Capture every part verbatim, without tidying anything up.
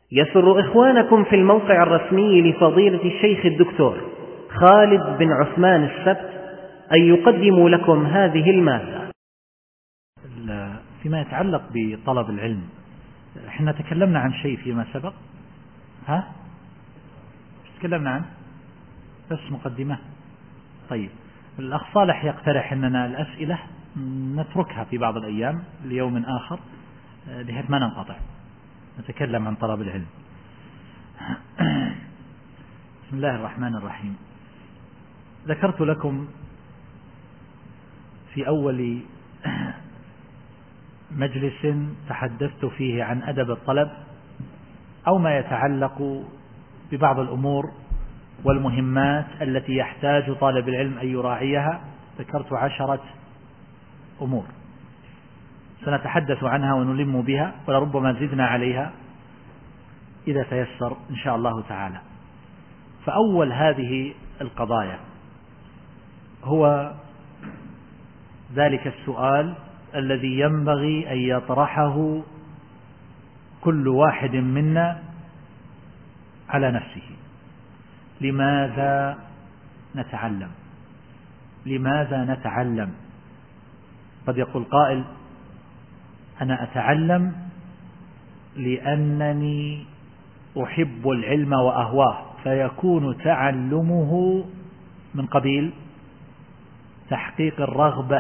يسر إخوانكم في الموقع الرسمي لفضيلة الشيخ الدكتور خالد بن عثمان السبت أن يقدموا لكم هذه المادة. فيما يتعلق بطلب العلم، احنا تكلمنا عن شيء فيما سبق. ها تكلمنا عن بس مقدمة. طيب، الأخ صالح يقترح أننا الأسئلة نتركها في بعض الأيام ليوم آخر بحيث ما ننقطع، نتكلم عن طلب العلم. بسم الله الرحمن الرحيم. ذكرت لكم في أول مجلس تحدثت فيه عن أدب الطلب أو ما يتعلق ببعض الأمور والمهمات التي يحتاج طالب العلم أن يراعيها. ذكرت عشرة أمور سنتحدث عنها ونلم بها ولربما زدنا عليها إذا تيسر إن شاء الله تعالى. فأول هذه القضايا هو ذلك السؤال الذي ينبغي أن يطرحه كل واحد منا على نفسه: لماذا نتعلم؟ لماذا نتعلم؟ قد يقول قائل: أنا أتعلم لأنني أحب العلم وأهواه، فيكون تعلمه من قبيل تحقيق الرغبة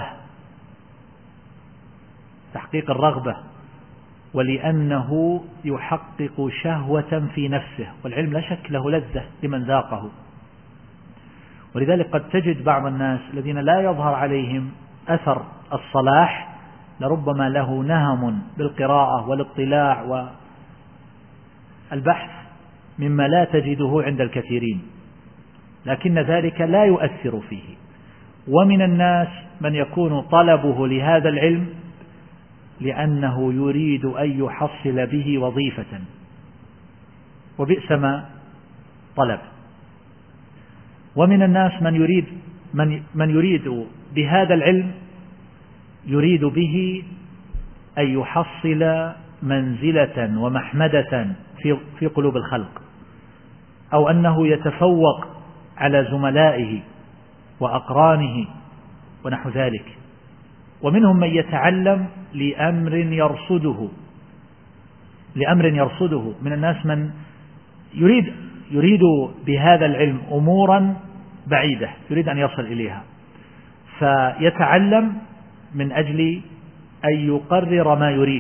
تحقيق الرغبة ولأنه يحقق شهوة في نفسه، والعلم لا شك له لذة لمن ذاقه. ولذلك قد تجد بعض الناس الذين لا يظهر عليهم أثر الصلاح لربما له نهم بالقراءة والاطلاع والبحث مما لا تجده عند الكثيرين، لكن ذلك لا يؤثر فيه. ومن الناس من يكون طلبه لهذا العلم لأنه يريد أن يحصل به وظيفة، وبئس ما طلب. ومن الناس من يريد من من يريد بهذا العلم يريد به أن يحصل منزلة ومحمدة في في قلوب الخلق، أو أنه يتفوق على زملائه وأقرانه ونحو ذلك. ومنهم من يتعلم لأمر يرصده لأمر يرصده من الناس من يريد يريد بهذا العلم أمورا بعيدة يريد أن يصل إليها، فيتعلم من أجل أن يقرر ما يريد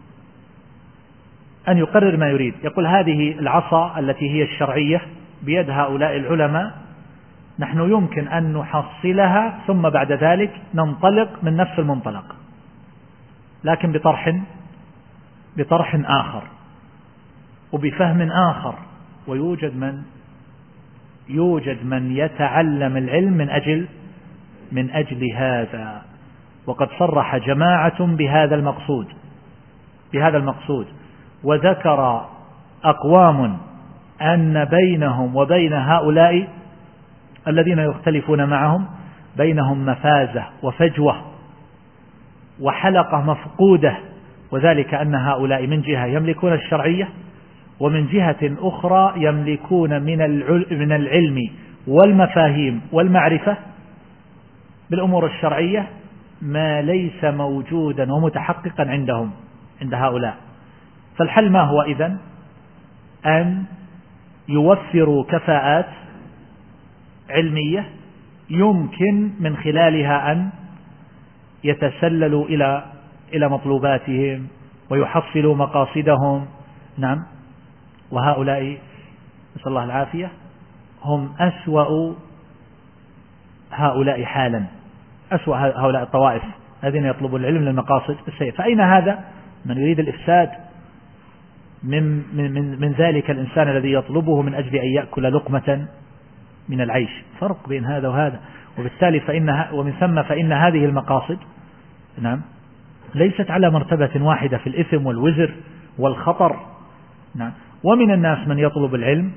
أن يقرر ما يريد يقول: هذه العصا التي هي الشرعية بيد هؤلاء العلماء، نحن يمكن أن نحصلها ثم بعد ذلك ننطلق من نفس المنطلق، لكن بطرح بطرح آخر وبفهم آخر. ويوجد من يوجد من يتعلم العلم من أجل من أجل هذا، وقد صرح جماعة بهذا المقصود بهذا المقصود وذكر أقوام أن بينهم وبين هؤلاء الذين يختلفون معهم بينهم مفازة وفجوة وحلقة مفقودة، وذلك أن هؤلاء من جهة يملكون الشرعية، ومن جهة أخرى يملكون من العلم والمفاهيم والمعرفة بالأمور الشرعية ما ليس موجودا ومتحققا عندهم عند هؤلاء. فالحل ما هو إذن؟ أن يوفروا كفاءات علمية يمكن من خلالها أن يتسللوا إلى إلى مطلوباتهم ويحصلوا مقاصدهم. نعم، وهؤلاء نسأل الله العافية هم أسوأ هؤلاء حالا، أسوأ هؤلاء الطوائف الذين يطلبون العلم للمقاصد السيئة. فأين هذا من يريد الإفساد من, من, من, من ذلك الإنسان الذي يطلبه من أجل أن يأكل لقمة من العيش؟ فرق بين هذا وهذا. وبالتالي فإن ومن ثم فإن هذه المقاصد نعم ليست على مرتبة واحدة في الإثم والوزر والخطر. نعم. ومن الناس من يطلب العلم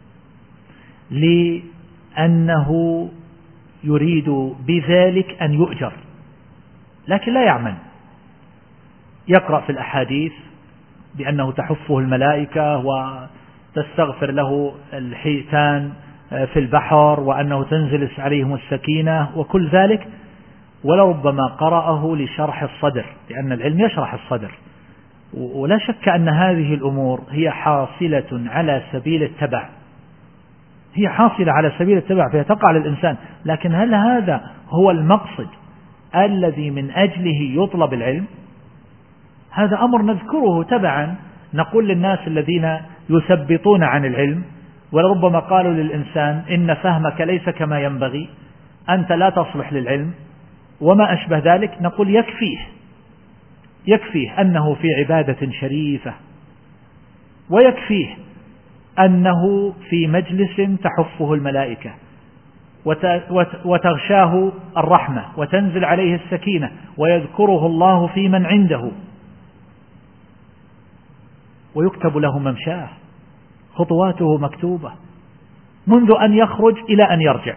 لأنه يريد بذلك أن يؤجر، لكن لا يعمل، يقرأ في الأحاديث بأنه تحفه الملائكة وتستغفر له الحيتان في البحر وأنه تنزل عليهم السكينة وكل ذلك، ولربما قرأه لشرح الصدر، لأن العلم يشرح الصدر. ولا شك أن هذه الأمور هي حاصلة على سبيل التبع، هي حاصلة على سبيل التبع فهي تقع للإنسان، لكن هل هذا هو المقصد الذي من أجله يطلب العلم؟ هذا أمر نذكره تبعا، نقول للناس الذين يثبطون عن العلم ولربما قالوا للإنسان إن فهمك ليس كما ينبغي، أنت لا تصلح للعلم وما أشبه ذلك، نقول يكفيه يكفيه أنه في عبادة شريفة، ويكفيه أنه في مجلس تحفه الملائكة وتغشاه الرحمة وتنزل عليه السكينة ويذكره الله في من عنده ويكتب له ممشاه، خطواته مكتوبة منذ أن يخرج إلى أن يرجع،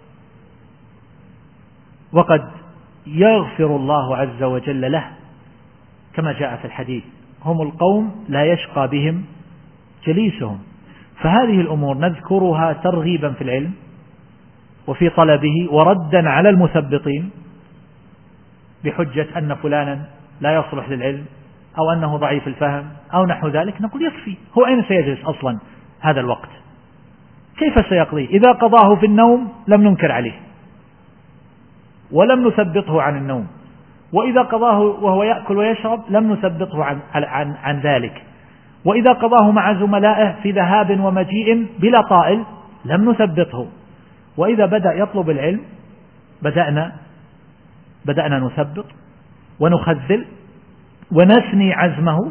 وقد يغفر الله عز وجل له كما جاء في الحديث: هم القوم لا يشقى بهم جليسهم. فهذه الأمور نذكرها ترغيبا في العلم وفي طلبه وردا على المثبطين بحجة أن فلانا لا يصلح للعلم أو أنه ضعيف الفهم أو نحو ذلك، نقول يكفي. هو أين سيجلس أصلا هذا الوقت؟ كيف سيقضيه؟ إذا قضاه في النوم لم ننكر عليه ولم نثبطه عن النوم، وإذا قضاه وهو يأكل ويشرب لم نثبطه عن, عن, عن ذلك، وإذا قضاه مع زملائه في ذهاب ومجيء بلا طائل لم نثبطه، وإذا بدأ يطلب العلم بدأنا بدأنا نثبط ونخذل ونثني عزمه،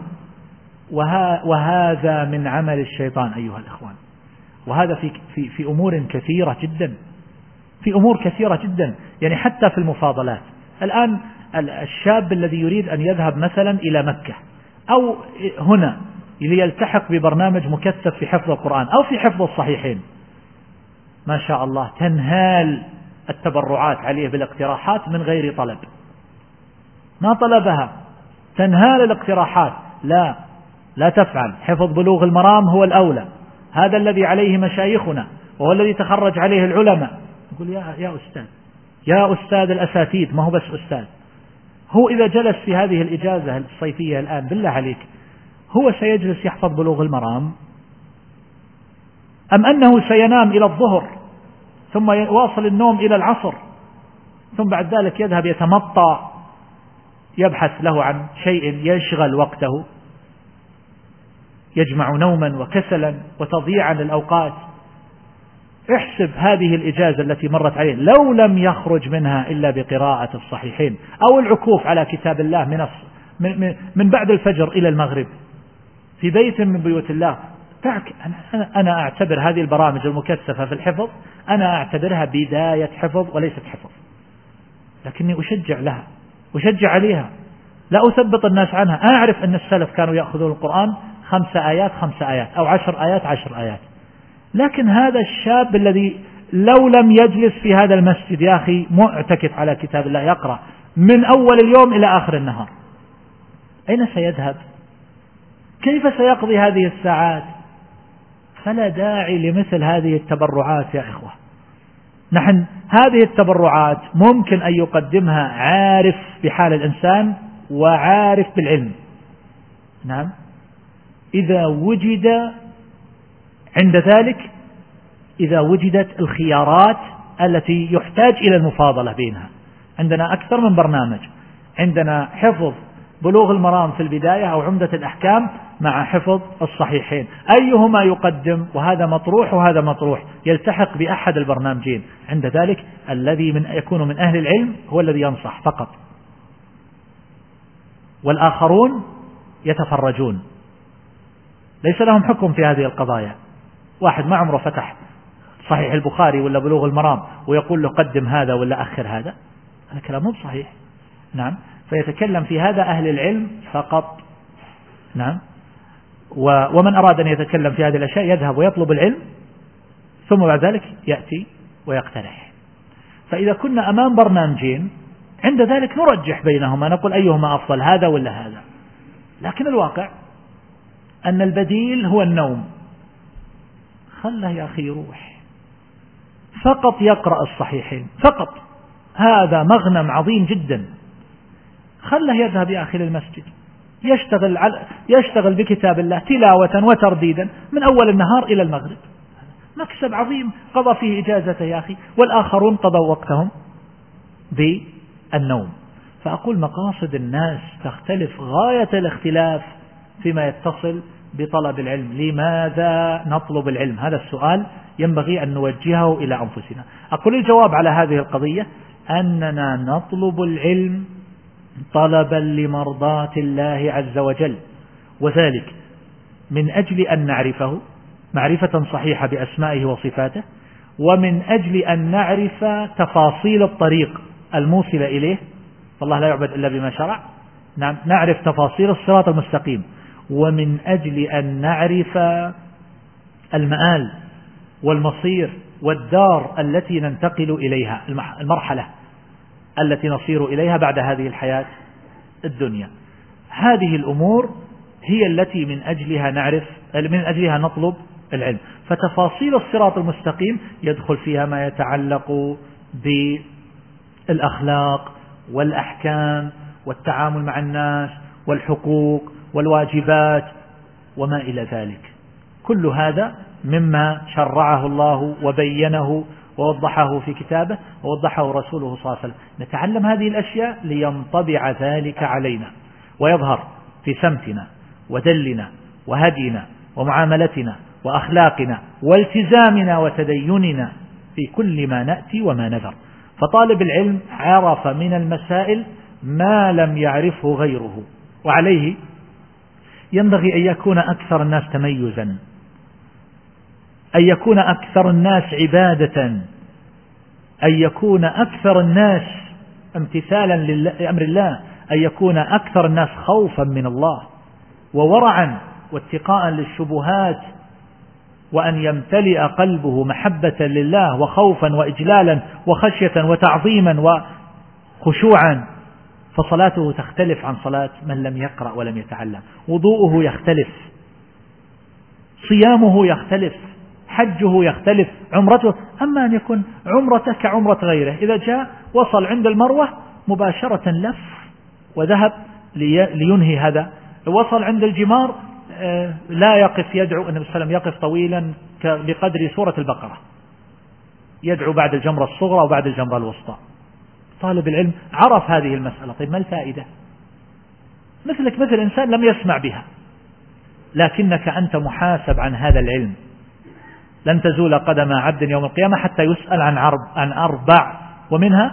وهذا من عمل الشيطان أيها الإخوان. وهذا في, في, في أمور كثيرة جدا، في أمور كثيرة جدا، يعني حتى في المفاضلات. الآن الشاب الذي يريد أن يذهب مثلا إلى مكة أو هنا ليلتحق ببرنامج مكثف في حفظ القرآن أو في حفظ الصحيحين، ما شاء الله تنهال التبرعات عليه بالاقتراحات من غير طلب، ما طلبها، تنهال الاقتراحات، لا لا تفعل، حفظ بلوغ المرام هو الأولى، هذا الذي عليه مشايخنا وهو الذي تخرج عليه العلماء. يقول يا, يا أستاذ يا أستاذ الأساتيد، ما هو بس أستاذ، هو إذا جلس في هذه الإجازة الصيفية الآن بالله عليك هو سيجلس يحفظ بلوغ المرام أم أنه سينام إلى الظهر ثم يواصل النوم إلى العصر ثم بعد ذلك يذهب يتمطى يبحث له عن شيء يشغل وقته، يجمع نوما وكسلا وتضييعا للأوقات. احسب هذه الإجازة التي مرت عليه لو لم يخرج منها إلا بقراءة الصحيحين أو العكوف على كتاب الله من من من بعد الفجر إلى المغرب في بيت من بيوت الله. أنا أنا أعتبر هذه البرامج المكثفة في الحفظ أنا أعتبرها بداية حفظ وليست حفظ، لكني أشجع لها، أشجع عليها، لا أثبط الناس عنها. أنا أعرف أن السلف كانوا يأخذون القرآن خمس آيات خمس آيات أو عشر آيات عشر آيات، لكن هذا الشاب الذي لو لم يجلس في هذا المسجد يا أخي معتكف على كتاب الله يقرأ من أول اليوم إلى آخر النهار، أين سيذهب؟ كيف سيقضي هذه الساعات؟ فلا داعي لمثل هذه التبرعات يا إخوة. نحن هذه التبرعات ممكن أن يقدمها عارف بحال الإنسان وعارف بالعلم، نعم، إذا وجد عند ذلك إذا وجدت الخيارات التي يحتاج إلى المفاضلة بينها. عندنا أكثر من برنامج، عندنا حفظ بلوغ المرام في البداية أو عمدة الأحكام مع حفظ الصحيحين، أيهما يقدم؟ وهذا مطروح وهذا مطروح، يلتحق بأحد البرنامجين. عند ذلك الذي من يكون من أهل العلم هو الذي ينصح فقط، والآخرون يتفرجون، ليس لهم حكم في هذه القضايا. واحد ما عمره فتح صحيح البخاري ولا بلوغ المرام ويقول له قدم هذا ولا أخر هذا، هذا كلام مو صحيح. نعم، فيتكلم في هذا أهل العلم فقط. نعم، ومن أراد أن يتكلم في هذه الأشياء يذهب ويطلب العلم ثم بعد ذلك يأتي ويقترح. فإذا كنا أمام برنامجين عند ذلك نرجح بينهما، نقول أيهما أفضل، هذا ولا هذا. لكن الواقع أن البديل هو النوم، خله يا أخي يروح فقط يقرأ الصحيحين فقط، هذا مغنم عظيم جدا. خله يذهب يا أخي للمسجد يشتغل, على يشتغل بكتاب الله تلاوة وترديدا من أول النهار إلى المغرب، مكسب عظيم قضى فيه إجازته يا أخي، والآخرون قضوا وقتهم بالنوم. فأقول مقاصد الناس تختلف غاية الاختلاف فيما يتصل بطلب العلم. لماذا نطلب العلم؟ هذا السؤال ينبغي أن نوجهه إلى أنفسنا. أقول الجواب على هذه القضية أننا نطلب العلم طلبا لمرضاة الله عز وجل، وذلك من أجل أن نعرفه معرفة صحيحة بأسمائه وصفاته، ومن أجل أن نعرف تفاصيل الطريق الموصل إليه، فالله لا يعبد إلا بما شرع، نعرف تفاصيل الصراط المستقيم، ومن أجل أن نعرف المآل والمصير والدار التي ننتقل إليها، المرحلة التي نصير إليها بعد هذه الحياة الدنيا. هذه الأمور هي التي من أجلها نعرف من أجلها نطلب العلم. فتفاصيل الصراط المستقيم يدخل فيها ما يتعلق بالأخلاق والأحكام والتعامل مع الناس والحقوق والواجبات وما إلى ذلك. كل هذا مما شرعه الله وبينه ووضحه في كتابه ووضحه رسوله صلى الله عليه وسلم. نتعلم هذه الأشياء لينطبع ذلك علينا ويظهر في سمتنا ودلنا وهدينا ومعاملتنا وأخلاقنا والتزامنا وتديننا في كل ما نأتي وما نذر. فطالب العلم عرف من المسائل ما لم يعرفه غيره، وعليه ينبغي أن يكون أكثر الناس تميزا، أن يكون أكثر الناس عبادة، أن يكون أكثر الناس امتثالا لأمر الله، أن يكون أكثر الناس خوفا من الله وورعا واتقاء للشبهات، وأن يمتلئ قلبه محبة لله وخوفا وإجلالا وخشية وتعظيما وخشوعا. فصلاته تختلف عن صلاة من لم يقرأ ولم يتعلم، وضوءه يختلف، صيامه يختلف، حجه يختلف، عمرته. أما أن يكون عمرته كعمرة غيره، إذا جاء وصل عند المروة مباشرة لف وذهب لينهي هذا، وصل عند الجمار لا يقف يدعو، النبي صلى الله عليه وسلم يقف طويلا بقدر سورة البقرة، يدعو بعد الجمرة الصغرى وبعد الجمرة الوسطى. طالب العلم عرف هذه المسألة. طيب ما الفائدة؟ مثلك مثل إنسان لم يسمع بها، لكنك أنت محاسب عن هذا العلم. لن تزول قدم عبد يوم القيامة حتى يسأل عن عن أربع، ومنها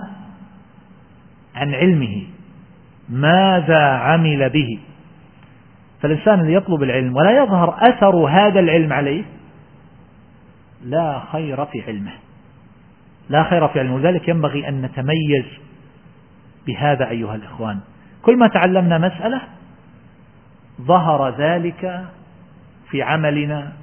عن علمه ماذا عمل به. فالإنسان اللي يطلب العلم ولا يظهر أثر هذا العلم عليه لا خير في علمه، لا خير في علمه. لذلك ينبغي أن نتميز بهذا أيها الإخوان. كل ما تعلمنا مسألة ظهر ذلك في عملنا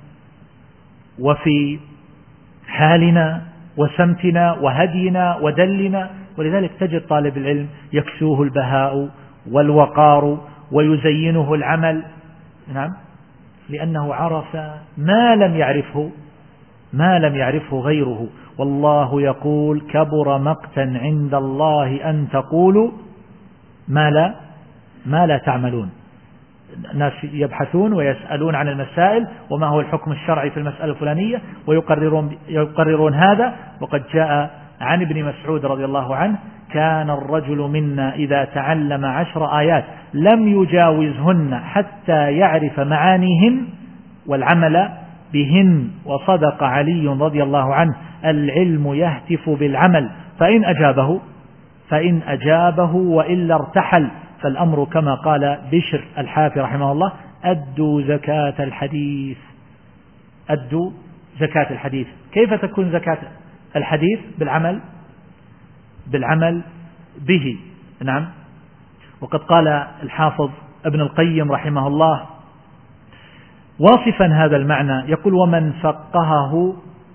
وفي حالنا وسمتنا وهدينا ودلنا. ولذلك تجد طالب العلم يكسوه البهاء والوقار ويزينه العمل، نعم، لأنه عرف ما لم يعرفه ما لم يعرفه غيره. والله يقول كبر مقتا عند الله أن تقولوا ما لا ما لا تعملون. الناس يبحثون ويسألون عن المسائل وما هو الحكم الشرعي في المسألة الفلانية ويقررون يقررون هذا. وقد جاء عن ابن مسعود رضي الله عنه كان الرجل منا إذا تعلم عشر آيات لم يجاوزهن حتى يعرف معانيهن والعمل بهن. وصدق علي رضي الله عنه العلم يهتف بالعمل فإن أجابه فإن أجابه وإلا ارتحل. فالأمر كما قال بشر الحافي رحمه الله أدوا زكاة الحديث. أدوا زكاة الحديث. كيف تكون زكاة الحديث؟ بالعمل بالعمل به. نعم. وقد قال الحافظ ابن القيم رحمه الله واصفا هذا المعنى يقول ومن فقهه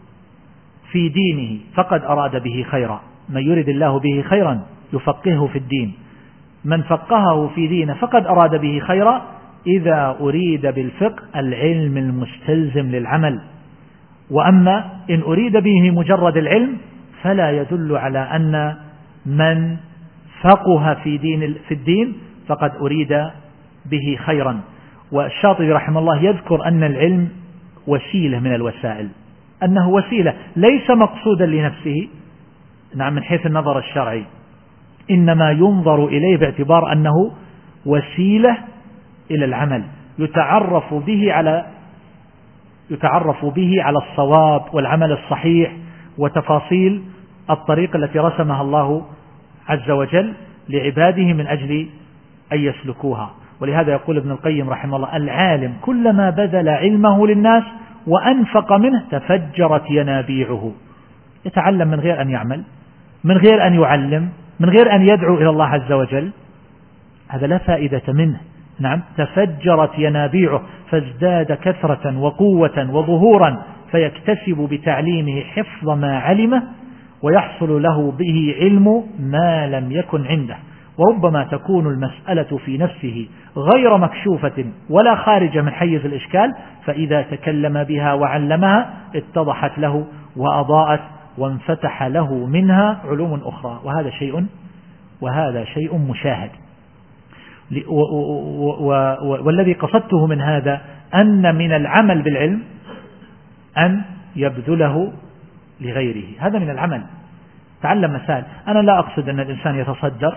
في دينه فقد أراد به خيرا. من يرد الله به خيرا يفقهه في الدين. من فقهه في دينه فقد أراد به خيرا إذا أريد بالفقه العلم المستلزم للعمل، وأما إن أريد به مجرد العلم فلا يدل على أن من فقه في دين في الدين فقد أريد به خيرا. والشاطبي رحمه الله يذكر أن العلم وسيلة من الوسائل، أنه وسيلة ليس مقصودا لنفسه، نعم، من حيث النظر الشرعي، إنما ينظر إليه باعتبار أنه وسيلة إلى العمل يتعرف به على يتعرف به على الصواب والعمل الصحيح وتفاصيل الطريق التي رسمها الله عز وجل لعباده من أجل أن يسلكوها. ولهذا يقول ابن القيم رحمه الله: العالم كلما بذل علمه للناس وأنفق منه تفجرت ينابيعه. يتعلم من غير أن يعمل، من غير أن يعلم، من غير أن يدعو إلى الله عز وجل، هذا لا فائدة منه. نعم، تفجرت ينابيعه فازداد كثرة وقوة وظهورا، فيكتسب بتعليمه حفظ ما علمه ويحصل له به علم ما لم يكن عنده. وربما تكون المسألة في نفسه غير مكشوفة ولا خارجة من حيز الإشكال، فإذا تكلم بها وعلمها اتضحت له وأضاءت وانفتح له منها علوم أخرى، وهذا شيء وهذا شيء مشاهد. والذي قصدته من هذا أن من العمل بالعلم أن يبذله لغيره، هذا من العمل. تعلم مسائل. أنا لا أقصد أن الإنسان يتصدر،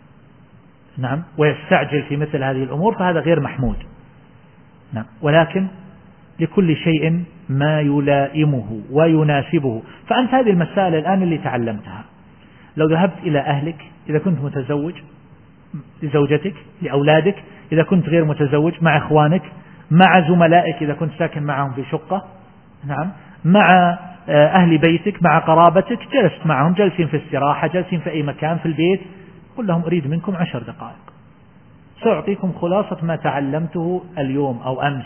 نعم، ويستعجل في مثل هذه الأمور، فهذا غير محمود، نعم، ولكن لكل شيء ما يلائمه ويناسبه. فأنت هذه المسائل الآن اللي تعلمتها، لو ذهبت إلى أهلك، إذا كنت متزوج، لزوجتك، لأولادك، إذا كنت غير متزوج، مع إخوانك، مع زملائك إذا كنت ساكن معهم في شقة، نعم، مع أهل بيتك، مع قرابتك، جلست معهم، جلسين في استراحة، جلسين في أي مكان في البيت، قل لهم: أريد منكم عشر دقائق سأعطيكم خلاصة ما تعلمته اليوم أو أمس.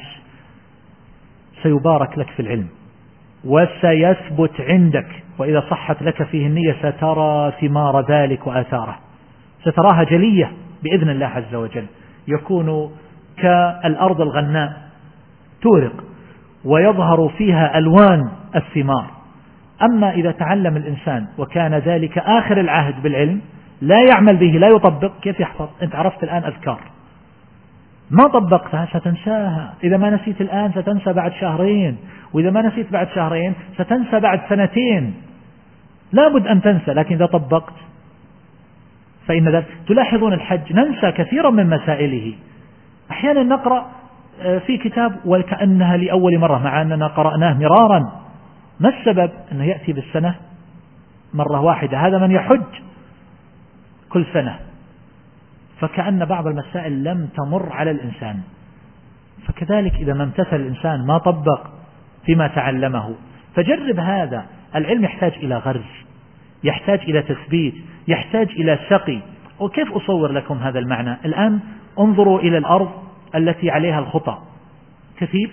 سيبارك لك في العلم وسيثبت عندك، وإذا صحت لك فيه النية سترى ثمار ذلك وآثاره، ستراها جلية بإذن الله عز وجل. يكون كالأرض الغناء تورق ويظهر فيها ألوان الثمار. أما إذا تعلم الإنسان وكان ذلك آخر العهد بالعلم، لا يعمل به، لا يطبق، كيف يحفظ؟ أنت عرفت الآن أذكار، ما طبقتها ستنساها. إذا ما نسيت الآن ستنسى بعد شهرين، وإذا ما نسيت بعد شهرين ستنسى بعد سنتين. لابد أن تنسى، لكن إذا طبقت فإن ذلك. تلاحظون الحج ننسى كثيرا من مسائله، أحيانا نقرأ في كتاب وكأنها لأول مرة، مع أننا قرأناه مرارا. ما السبب؟ أنه يأتي بالسنة مرة واحدة، هذا من يحج كل سنة، فكأن بعض المسائل لم تمر على الإنسان. فكذلك إذا ما امتثل الإنسان ما طبق فيما تعلمه، فجرب هذا. العلم يحتاج إلى غرز، يحتاج إلى تثبيت، يحتاج إلى سقي. وكيف أصور لكم هذا المعنى؟ الآن انظروا إلى الأرض التي عليها الخطى، كثيب،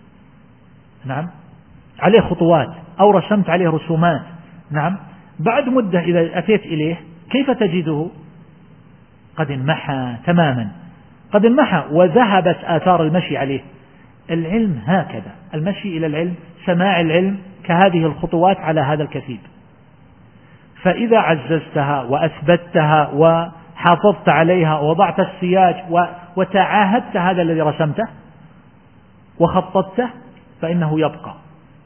نعم، عليه خطوات أو رسمت عليه رسومات، نعم، بعد مدة إذا أتيت إليه كيف تجده؟ قد انمحى تماما، قد انمحى وذهبت آثار المشي عليه. العلم هكذا، المشي إلى العلم، سماع العلم كهذه الخطوات على هذا الكثيب. فإذا عززتها وأثبتها وحافظت عليها ووضعت السياج وتعاهدت هذا الذي رسمته وخططته، فإنه يبقى.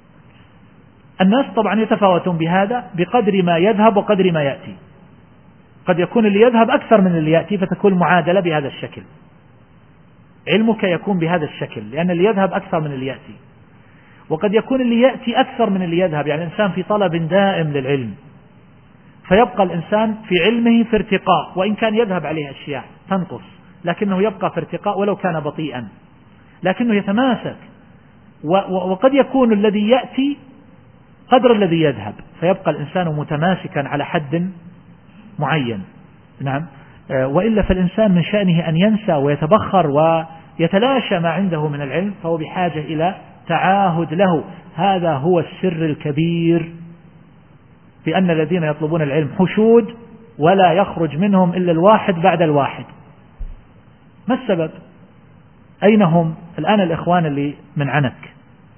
الناس طبعا يتفاوتون بهذا بقدر ما يذهب وقدر ما يأتي. قد يكون اللي يذهب أكثر من اللي يأتي، فتكون معادلة بهذا الشكل. علمك يكون بهذا الشكل لأن اللي يذهب أكثر من اللي يأتي. وقد يكون اللي يأتي أكثر من اللي يذهب، يعني الإنسان في طلب دائم للعلم، فيبقى الإنسان في علمه في ارتقاء، وإن كان يذهب عليه أشياء تنقص، لكنه يبقى في ارتقاء ولو كان بطيئا، لكنه يتماسك. وقد يكون الذي يأتي قدر الذي يذهب، فيبقى الإنسان متماسكا على حد معين، نعم. وإلا فالإنسان من شأنه أن ينسى ويتبخر ويتلاشى ما عنده من العلم، فهو بحاجة إلى تعاهد له. هذا هو السر الكبير في أن الذين يطلبون العلم حشود ولا يخرج منهم إلا الواحد بعد الواحد. ما السبب؟ أين هم الآن الإخوان اللي من عنك؟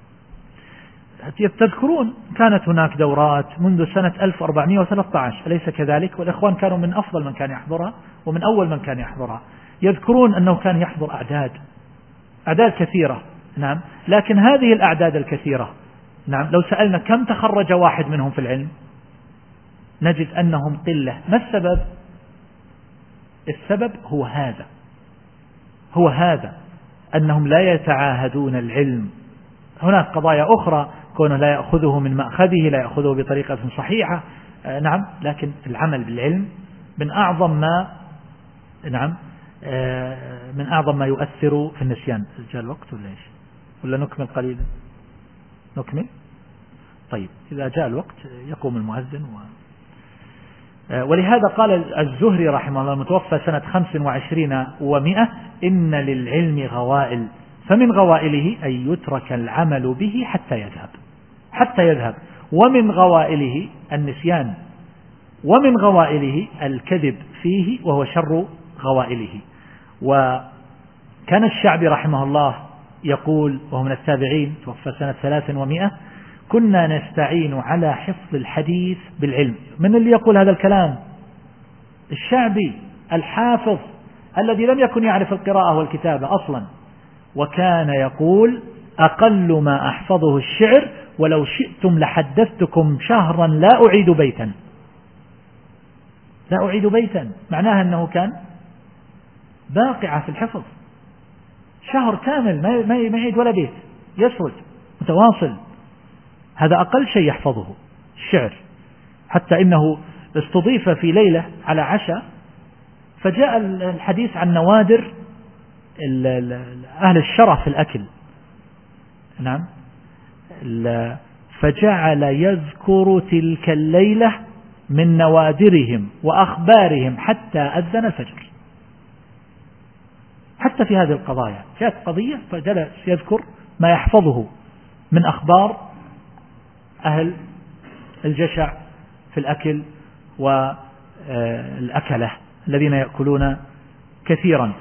تذكرون كانت هناك دورات منذ سنة ألف وأربعمائة وثلاثة عشر أليس كذلك؟ والإخوان كانوا من أفضل من كان يحضرها ومن أول من كان يحضرها. يذكرون أنه كان يحضر أعداد أعداد كثيرة، نعم، لكن هذه الأعداد الكثيرة، نعم، لو سألنا كم تخرج واحد منهم في العلم نجد أنهم قلة. ما السبب؟ السبب هو هذا هو هذا أنهم لا يتعاهدون العلم. هناك قضايا أخرى كونه لا يأخذه من مأخذه، لا يأخذه بطريقة صحيحة، آه نعم، لكن العمل بالعلم من أعظم ما نعم آه من أعظم ما يؤثر في النسيان. جاء الوقت ولا إيش؟ ولا نكمل قليلا؟ نكمل؟ طيب، إذا جاء الوقت يقوم المؤذن. و... آه ولهذا قال الزهري رحمه الله المتوفى سنة خمس وعشرين ومئة: إن للعلم غوائل، فمن غوائله أن يترك العمل به حتى يذهب حتى يذهب ومن غوائله النسيان، ومن غوائله الكذب فيه وهو شر غوائله. وكان الشعبي رحمه الله يقول، وهو من التابعين، توفى سنة ثلاث ومئة: كنا نستعين على حفظ الحديث بالعلم. من اللي يقول هذا الكلام؟ الشعبي الحافظ الذي لم يكن يعرف القراءة والكتابة أصلا، وكان يقول: أقل ما أحفظه الشعر، ولو شئتم لحدثتكم شهرا لا أعيد بيتا لا أعيد بيتا معناها أنه كان باقعة في الحفظ، شهر كامل ما يعيد ولا بيت، يسرد متواصل. هذا أقل شيء يحفظه الشعر. حتى إنه استضيف في ليلة على عشاء، فجاء الحديث عن نوادر أهل الشرف في الأكل، نعم، فجعل يذكر تلك الليلة من نوادرهم وأخبارهم حتى أذن الفجر. حتى في هذه القضايا جاءت قضية فجلس يذكر ما يحفظه من أخبار أهل الجشع في الأكل والأكلة الذين يأكلون كثيرا.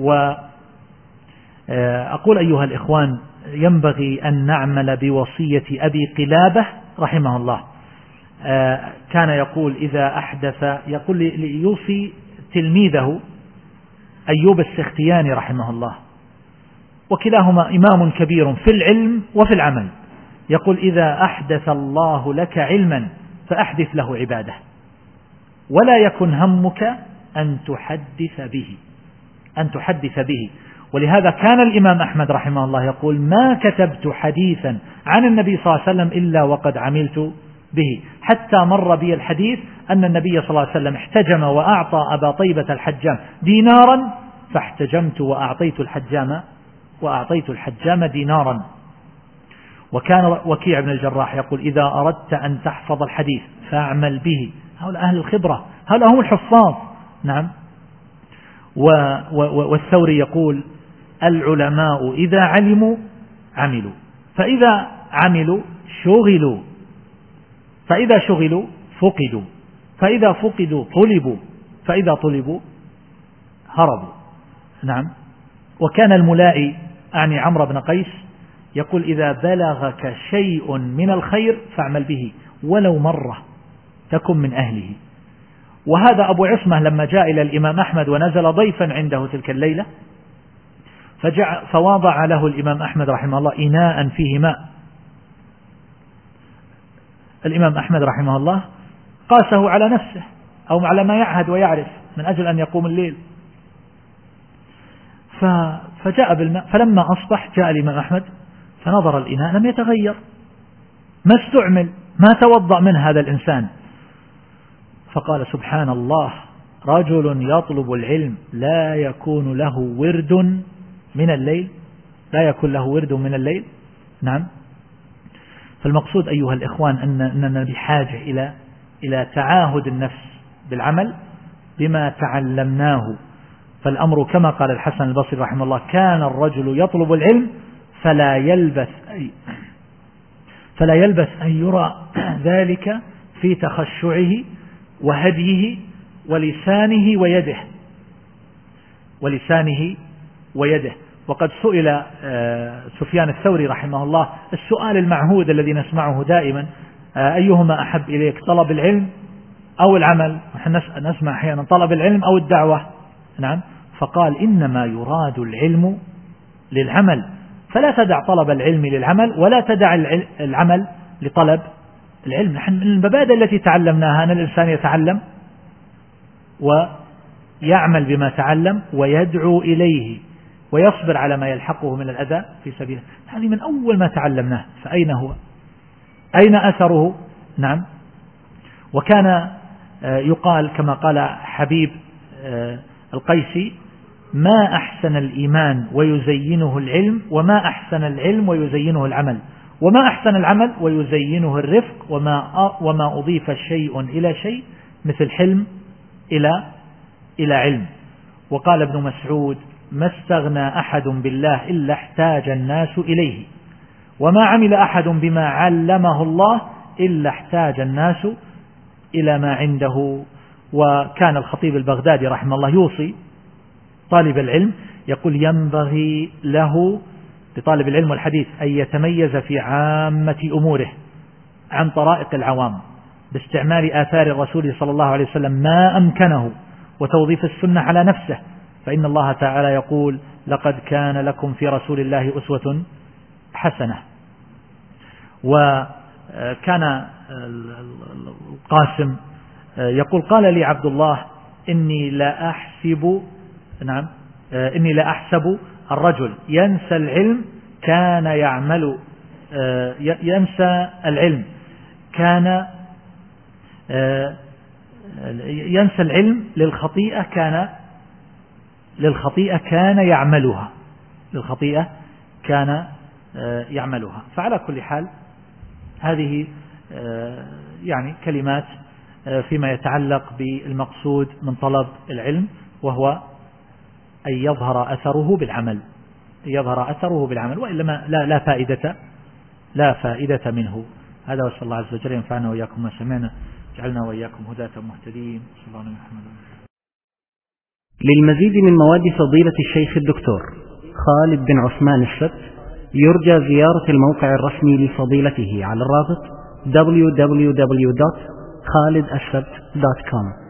وأقول أيها الإخوان، ينبغي أن نعمل بوصية أبي قلابة رحمه الله. كان يقول إذا أحدث، يقول ليوصي تلميذه أيوب السختياني رحمه الله، وكلاهما إمام كبير في العلم وفي العمل، يقول: إذا أحدث الله لك علما فأحدث له عبادة، ولا يكن همك أن تحدث به أن تحدث به. ولهذا كان الإمام أحمد رحمه الله يقول: ما كتبت حديثا عن النبي صلى الله عليه وسلم إلا وقد عملت به. حتى مر بي الحديث أن النبي صلى الله عليه وسلم احتجم وأعطى أبا طيبة الحجام دينارا، فاحتجمت وأعطيت الحجام وأعطيت الحجام دينارا. وكان وكيع بن الجراح يقول: إذا أردت أن تحفظ الحديث فاعمل به. هؤلاء أهل الخبرة، هؤلاء هم الحفاظ، نعم. والثوري يقول: العلماء إذا علموا عملوا، فإذا عملوا شغلوا، فإذا شغلوا فقدوا، فإذا فقدوا طلبوا، فإذا طلبوا هربوا، نعم. وكان الملائي أعني عمرو بن قيس يقول: إذا بلغك شيء من الخير فاعمل به ولو مرة تكن من أهله. وهذا أبو عصمة لما جاء إلى الإمام أحمد ونزل ضيفا عنده تلك الليلة، فوضع له الإمام أحمد رحمه الله إناء فيه ماء. الإمام أحمد رحمه الله قاسه على نفسه أو على ما يعهد ويعرف من أجل أن يقوم الليل، فجاء بالماء. فلما أصبح جاء الإمام أحمد فنظر الإناء لم يتغير، ما استعمل، ما توضأ من هذا الإنسان. فقال: سبحان الله، رجل يطلب العلم لا يكون له ورد من الليل لا يكون له ورد من الليل نعم. فالمقصود أيها الإخوان أننا بحاجة إلى إلى تعاهد النفس بالعمل بما تعلمناه. فالأمر كما قال الحسن البصري رحمه الله: كان الرجل يطلب العلم فلا يلبث أي فلا يلبث أن يرى ذلك في تخشعه وهديه ولسانه ويده ولسانه ويده وقد سئل سفيان الثوري رحمه الله السؤال المعهود الذي نسمعه دائما: أيهما أحب إليك، طلب العلم أو العمل؟ نحن نسمع أحيانا طلب العلم أو الدعوة. نعم. فقال: إنما يراد العلم للعمل، فلا تدع طلب العلم للعمل ولا تدع العمل لطلب العلم. نحن من المبادئ التي تعلمناها أن الإنسان يتعلم ويعمل بما تعلم ويدعو إليه ويصبر على ما يلحقه من الأذى في سبيله. هذه من أول ما تعلمناه، فأين هو؟ أين أثره؟ نعم. وكان يقال كما قال حبيب القيسي: ما أحسن الإيمان ويزينه العلم، وما أحسن العلم ويزينه العمل، وما أحسن العمل ويزينه الرفق، وما وما أضيف شيء إلى شيء مثل حلم إلى إلى علم. وقال ابن مسعود: ما استغنى أحد بالله إلا احتاج الناس إليه، وما عمل أحد بما علمه الله إلا احتاج الناس إلى ما عنده. وكان الخطيب البغدادي رحمه الله يوصي طالب العلم، يقول: ينبغي له لطالب العلم والحديث أن يتميز في عامة أموره عن طرائق العوام باستعمال آثار الرسول صلى الله عليه وسلم ما أمكنه، وتوظيف السنة على نفسه، فإن الله تعالى يقول: لقد كان لكم في رسول الله أسوة حسنة. وكان القاسم يقول: قال لي عبد الله: إني لا أحسب نعم إني لا أحسب الرجل ينسى العلم كان يعمل ينسى العلم كان ينسى العلم للخطيئة كان للخطيئة كان يعملها للخطيئة كان يعملها. فعلى كل حال هذه يعني كلمات فيما يتعلق بالمقصود من طلب العلم، وهو أن يظهر أثره بالعمل يظهر أثره بالعمل وإلا ما لا, لا فائدة لا فائدة منه. هذا وصلى الله عز وجل ينفعنا وإياكم ما سمعنا، جعلنا وإياكم هداة مهتدين. صلى الله عليه وسلم. للمزيد من مواد فضيلة الشيخ الدكتور خالد بن عثمان السبت يرجى زيارة الموقع الرسمي لفضيلته على الرابط دبليو دبليو دبليو دوت خالد السبت دوت كوم.